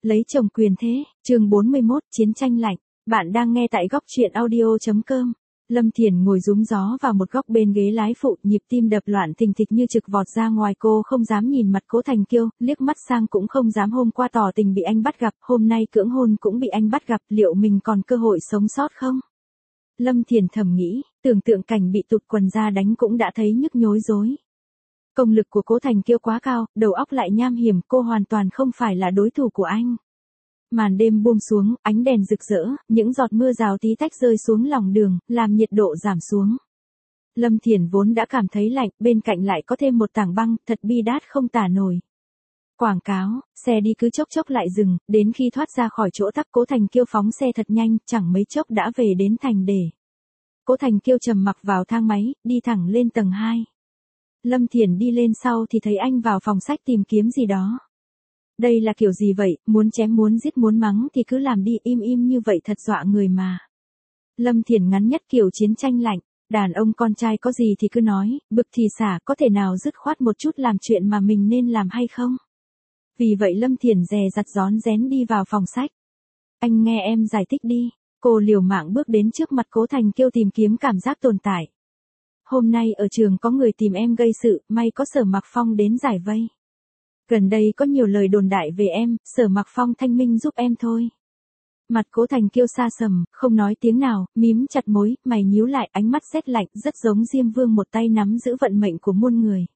lấy chồng quyền thế, chương 41, chiến tranh lạnh. Bạn đang nghe tại góc truyện audio.com. Lâm Thiền ngồi rúm gió vào một góc bên ghế lái phụ, nhịp tim đập loạn thình thịch như trực vọt ra ngoài. Cô không dám nhìn mặt Cố Thành Kiêu, liếc mắt sang cũng không dám. Hôm qua tỏ tình bị anh bắt gặp, hôm nay cưỡng hôn cũng bị anh bắt gặp, liệu mình còn cơ hội sống sót không? Lâm Thiền thầm nghĩ, tưởng tượng cảnh bị tụt quần ra đánh cũng đã thấy nhức nhối rối. Công lực của Cố Thành Kiêu quá cao, đầu óc lại nham hiểm, cô hoàn toàn không phải là đối thủ của anh. Màn đêm buông xuống, ánh đèn rực rỡ, những giọt mưa rào tí tách rơi xuống lòng đường, làm nhiệt độ giảm xuống. Lâm Thiền vốn đã cảm thấy lạnh, bên cạnh lại có thêm một tảng băng, thật bi đát không tả nổi. Quảng cáo, xe đi cứ chốc chốc lại dừng, đến khi thoát ra khỏi chỗ tắc Cố Thành Kiêu phóng xe thật nhanh, chẳng mấy chốc đã về đến thành để. Cố Thành Kiêu trầm mặc vào thang máy, đi thẳng lên tầng 2. Lâm Thiền đi lên sau thì thấy anh vào phòng sách tìm kiếm gì đó. Đây là kiểu gì vậy, muốn chém muốn giết muốn mắng thì cứ làm đi, im im như vậy thật dọa người mà. Lâm Thiền ngắn nhất kiểu chiến tranh lạnh, đàn ông con trai có gì thì cứ nói, bực thì xả, có thể nào dứt khoát một chút làm chuyện mà mình nên làm hay không? Vì vậy Lâm Thiền dè dặt rón rén đi vào phòng sách. Anh nghe em giải thích đi. Cô liều mạng bước đến trước mặt Cố Thành Kiêu tìm kiếm cảm giác tồn tại. Hôm nay ở trường có người tìm em gây sự, may có Sở Mặc Phong đến giải vây. Gần đây có nhiều lời đồn đại về em, Sở Mặc Phong thanh minh giúp em thôi. Mặt Cố Thành Kiêu xa sầm, không nói tiếng nào, mím chặt môi, mày nhíu lại, ánh mắt sét lạnh, rất giống Diêm Vương một tay nắm giữ vận mệnh của muôn người.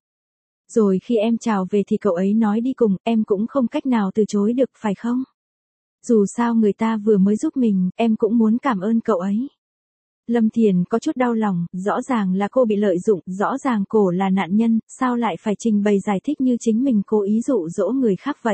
Rồi khi em chào về thì cậu ấy nói đi cùng, em cũng không cách nào từ chối được, phải không? Dù sao người ta vừa mới giúp mình, em cũng muốn cảm ơn cậu ấy. Lâm Thiền có chút đau lòng, rõ ràng là cô bị lợi dụng, rõ ràng cô là nạn nhân, sao lại phải trình bày giải thích như chính mình cố ý dụ dỗ người khác vậy?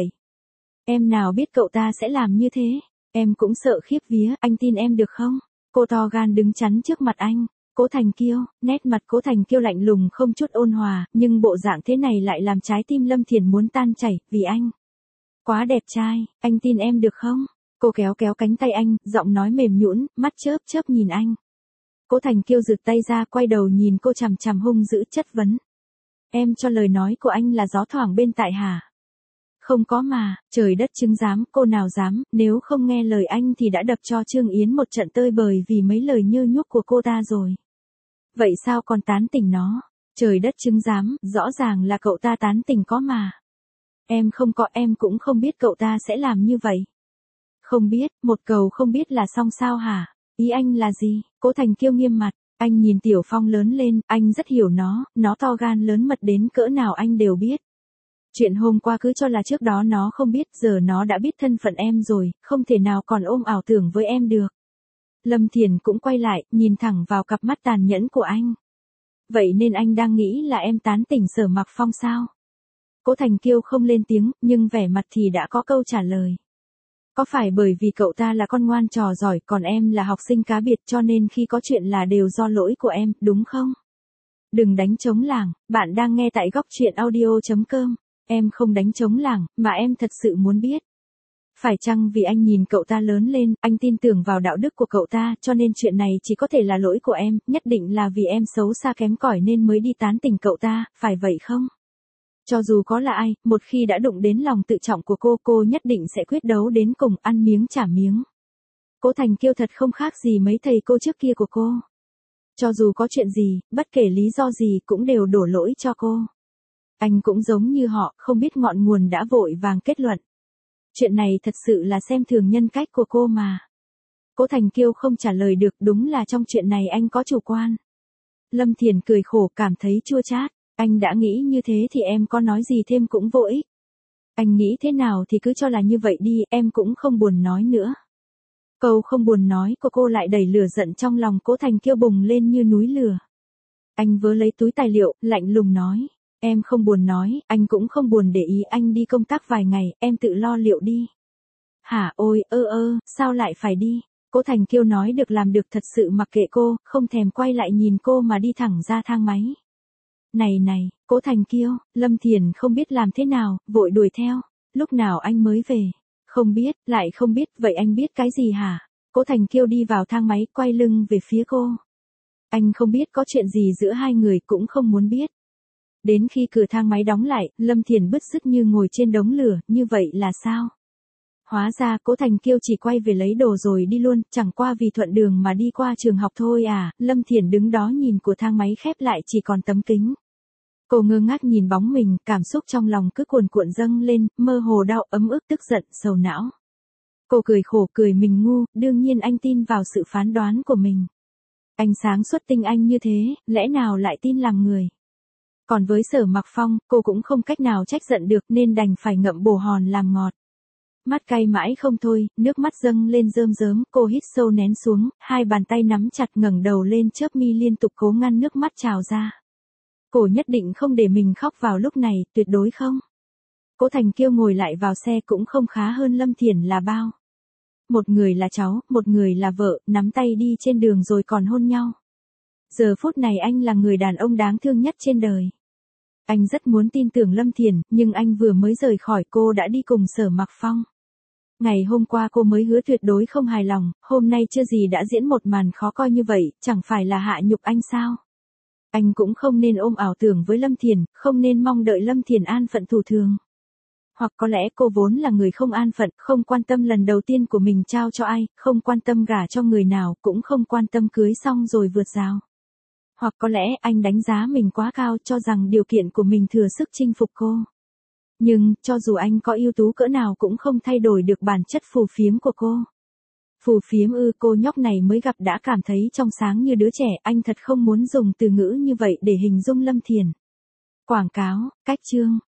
Em nào biết cậu ta sẽ làm như thế, em cũng sợ khiếp vía, anh tin em được không? Cô to gan đứng chắn trước mặt anh. Cố Thành Kiêu, nét mặt Cố Thành Kiêu lạnh lùng không chút ôn hòa, nhưng bộ dạng thế này lại làm trái tim Lâm Thiền muốn tan chảy, vì anh quá đẹp trai, anh tin em được không? Cô kéo kéo cánh tay anh, giọng nói mềm nhũn, mắt chớp chớp nhìn anh. Cố Thành Kiêu giựt tay ra, quay đầu nhìn cô chằm chằm hung dữ chất vấn. Em cho lời nói của anh là gió thoảng bên tai hả? Không có mà, trời đất chứng giám, cô nào dám, nếu không nghe lời anh thì đã đập cho Trương Yến một trận tơi bời vì mấy lời nhơ nhuốc của cô ta rồi. Vậy sao còn tán tỉnh nó? Trời đất chứng giám, rõ ràng là cậu ta tán tỉnh có mà. Em không có, em cũng không biết cậu ta sẽ làm như vậy. Không biết, một cầu không biết là xong sao hả? Ý anh là gì? Cố Thành Kiêu nghiêm mặt, anh nhìn Tiểu Phong lớn lên, anh rất hiểu nó to gan lớn mật đến cỡ nào anh đều biết. Chuyện hôm qua cứ cho là trước đó nó không biết, giờ nó đã biết thân phận em rồi, không thể nào còn ôm ảo tưởng với em được. Lâm Thiền cũng quay lại, nhìn thẳng vào cặp mắt tàn nhẫn của anh. Vậy nên anh đang nghĩ là em tán tỉnh Sở Mặc Phong sao? Cố Thành Kiêu không lên tiếng, nhưng vẻ mặt thì đã có câu trả lời. Có phải bởi vì cậu ta là con ngoan trò giỏi, còn em là học sinh cá biệt cho nên khi có chuyện là đều do lỗi của em, đúng không? Đừng đánh trống lảng, bạn đang nghe tại góc truyện audio.com. Em không đánh trống lảng, mà em thật sự muốn biết. Phải chăng vì anh nhìn cậu ta lớn lên, anh tin tưởng vào đạo đức của cậu ta, cho nên chuyện này chỉ có thể là lỗi của em, nhất định là vì em xấu xa kém cỏi nên mới đi tán tỉnh cậu ta, phải vậy không? Cho dù có là ai, một khi đã đụng đến lòng tự trọng của cô nhất định sẽ quyết đấu đến cùng, ăn miếng trả miếng. Cố Thành Kiêu thật không khác gì mấy thầy cô trước kia của cô. Cho dù có chuyện gì, bất kể lý do gì cũng đều đổ lỗi cho cô. Anh cũng giống như họ, không biết ngọn nguồn đã vội vàng kết luận. Chuyện này thật sự là xem thường nhân cách của cô mà. Cố Thành Kiêu không trả lời được, đúng là trong chuyện này anh có chủ quan. Lâm Thiền cười khổ, cảm thấy chua chát. Anh đã nghĩ như thế thì em có nói gì thêm cũng vô ích. Anh nghĩ thế nào thì cứ cho là như vậy đi, em cũng không buồn nói nữa. Câu không buồn nói của cô lại đẩy lửa giận trong lòng Cố Thành Kiêu bùng lên như núi lửa. Anh vớ lấy túi tài liệu, lạnh lùng nói. Em không buồn nói, anh cũng không buồn để ý, anh đi công tác vài ngày, em tự lo liệu đi. Hả, ôi, sao lại phải đi? Cố Thành Kiêu nói được làm được, thật sự mặc kệ cô, không thèm quay lại nhìn cô mà đi thẳng ra thang máy. Này, Cố Thành Kiêu, Lâm Thiền không biết làm thế nào, vội đuổi theo. Lúc nào anh mới về? Không biết, lại không biết, vậy anh biết cái gì hả? Cố Thành Kiêu đi vào thang máy, quay lưng về phía cô. Anh không biết có chuyện gì giữa hai người, cũng không muốn biết. Đến khi cửa thang máy đóng lại, Lâm Thiền bứt rứt như ngồi trên đống lửa, như vậy là sao? Hóa ra Cố Thành Kiêu chỉ quay về lấy đồ rồi đi luôn, chẳng qua vì thuận đường mà đi qua trường học thôi à. Lâm Thiển đứng đó nhìn của thang máy khép lại chỉ còn tấm kính. Cô ngơ ngác nhìn bóng mình, cảm xúc trong lòng cứ cuồn cuộn dâng lên, mơ hồ đau, ấm ức, tức giận, sầu não. Cô cười khổ, cười mình ngu, đương nhiên anh tin vào sự phán đoán của mình. Anh sáng suốt tinh anh như thế, lẽ nào lại tin làm người. Còn với Sở Mặc Phong, cô cũng không cách nào trách giận được nên đành phải ngậm bồ hòn làm ngọt. Mắt cay mãi không thôi, nước mắt dâng lên rơm rớm, cô hít sâu nén xuống, hai bàn tay nắm chặt ngẩng đầu lên chớp mi liên tục cố ngăn nước mắt trào ra. Cô nhất định không để mình khóc vào lúc này, tuyệt đối không. Cố Thành Kiêu ngồi lại vào xe cũng không khá hơn Lâm Thiển là bao. Một người là cháu, một người là vợ, nắm tay đi trên đường rồi còn hôn nhau. Giờ phút này anh là người đàn ông đáng thương nhất trên đời. Anh rất muốn tin tưởng Lâm Thiển, nhưng anh vừa mới rời khỏi cô đã đi cùng Sở Mặc Phong. Ngày hôm qua cô mới hứa tuyệt đối không hài lòng, hôm nay chưa gì đã diễn một màn khó coi như vậy, chẳng phải là hạ nhục anh sao? Anh cũng không nên ôm ảo tưởng với Lâm Thiển, không nên mong đợi Lâm Thiển an phận thủ thường. Hoặc có lẽ cô vốn là người không an phận, không quan tâm lần đầu tiên của mình trao cho ai, không quan tâm gả cho người nào, cũng không quan tâm cưới xong rồi vượt rào. Hoặc có lẽ anh đánh giá mình quá cao, cho rằng điều kiện của mình thừa sức chinh phục cô. Nhưng, cho dù anh có ưu tú cỡ nào cũng không thay đổi được bản chất phù phiếm của cô. Phù phiếm ư? Cô nhóc này mới gặp đã cảm thấy trong sáng như đứa trẻ, anh thật không muốn dùng từ ngữ như vậy để hình dung Lâm Thiển. Quảng cáo, cách chương.